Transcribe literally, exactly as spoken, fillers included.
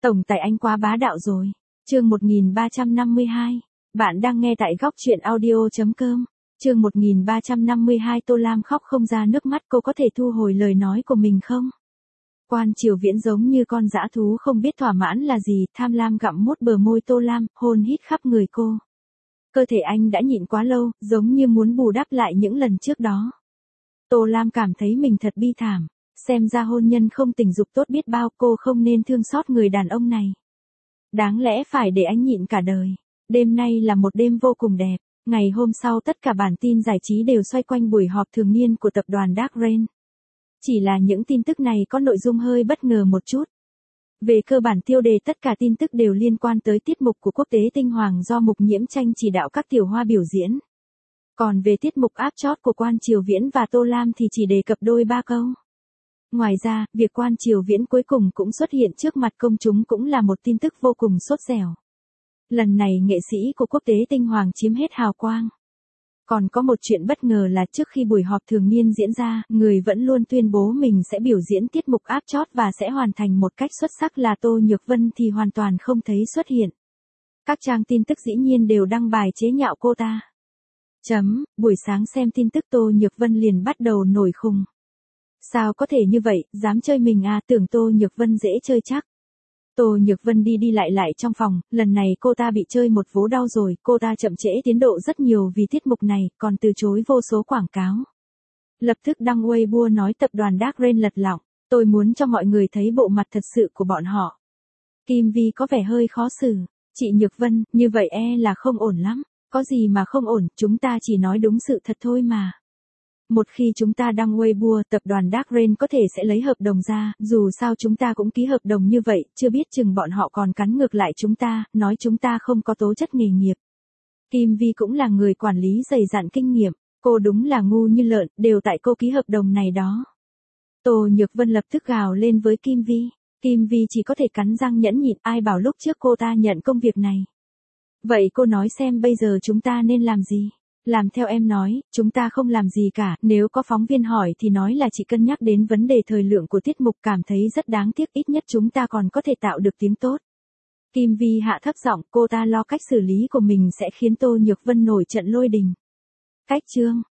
Tổng tài anh quá bá đạo rồi. Chương một nghìn ba trăm năm mươi hai. Bạn đang nghe tại góc truyện audio chấm com. Chương một nghìn ba trăm năm mươi hai. Tô Lam khóc không ra nước mắt, cô có thể thu hồi lời nói của mình không? Quan Triều Viễn giống như con dã thú không biết thỏa mãn là gì, tham lam gặm mốt bờ môi Tô Lam, hôn hít khắp người cô. Cơ thể anh đã nhịn quá lâu, giống như muốn bù đắp lại những lần trước đó. Tô Lam cảm thấy mình thật bi thảm. Xem ra hôn nhân không tình dục tốt biết bao, cô không nên thương xót người đàn ông này. Đáng lẽ phải để anh nhịn cả đời. Đêm nay là một đêm vô cùng đẹp. Ngày hôm sau tất cả bản tin giải trí đều xoay quanh buổi họp thường niên của tập đoàn Dark Rain. Chỉ là những tin tức này có nội dung hơi bất ngờ một chút. Về cơ bản tiêu đề tất cả tin tức đều liên quan tới tiết mục của Quốc tế Tinh Hoàng do Mục Nhiễm Tranh chỉ đạo các tiểu hoa biểu diễn. Còn về tiết mục áp chót của Quan Triều Viễn và Tô Lam thì chỉ đề cập đôi ba câu. Ngoài ra, việc Quan Triều Viễn cuối cùng cũng xuất hiện trước mặt công chúng cũng là một tin tức vô cùng sốt dẻo. Lần này nghệ sĩ của Quốc tế Tinh Hoàng chiếm hết hào quang. Còn có một chuyện bất ngờ là trước khi buổi họp thường niên diễn ra, người vẫn luôn tuyên bố mình sẽ biểu diễn tiết mục áp chót và sẽ hoàn thành một cách xuất sắc là Tô Nhược Vân thì hoàn toàn không thấy xuất hiện. Các trang tin tức dĩ nhiên đều đăng bài chế nhạo cô ta. Chấm, buổi sáng xem tin tức Tô Nhược Vân liền bắt đầu nổi khùng. Sao có thể như vậy, dám chơi mình à, tưởng Tô Nhược Vân dễ chơi chắc. Tô Nhược Vân đi đi lại lại trong phòng, lần này cô ta bị chơi một vố đau rồi, cô ta chậm trễ tiến độ rất nhiều vì tiết mục này, còn từ chối vô số quảng cáo. Lập tức đăng Weibo nói tập đoàn Dark Rain lật lọng, tôi muốn cho mọi người thấy bộ mặt thật sự của bọn họ. Kim Vi có vẻ hơi khó xử, chị Nhược Vân, như vậy e là không ổn lắm, có gì mà không ổn, chúng ta chỉ nói đúng sự thật thôi mà. Một khi chúng ta đăng Weibo, tập đoàn Dark Rain có thể sẽ lấy hợp đồng ra, dù sao chúng ta cũng ký hợp đồng như vậy, chưa biết chừng bọn họ còn cắn ngược lại chúng ta, nói chúng ta không có tố chất nghề nghiệp. Kim Vi cũng là người quản lý dày dặn kinh nghiệm, cô đúng là ngu như lợn, đều tại cô ký hợp đồng này đó. Tô Nhược Vân lập tức gào lên với Kim Vi, Kim Vi chỉ có thể cắn răng nhẫn nhịn, ai bảo lúc trước cô ta nhận công việc này. Vậy cô nói xem bây giờ chúng ta nên làm gì? Làm theo em nói, chúng ta không làm gì cả, nếu có phóng viên hỏi thì nói là chỉ cân nhắc đến vấn đề thời lượng của tiết mục, cảm thấy rất đáng tiếc, ít nhất chúng ta còn có thể tạo được tiếng tốt. Kim Vi hạ thấp giọng, cô ta lo cách xử lý của mình sẽ khiến Tô Nhược Vân nổi trận lôi đình. Cách chương,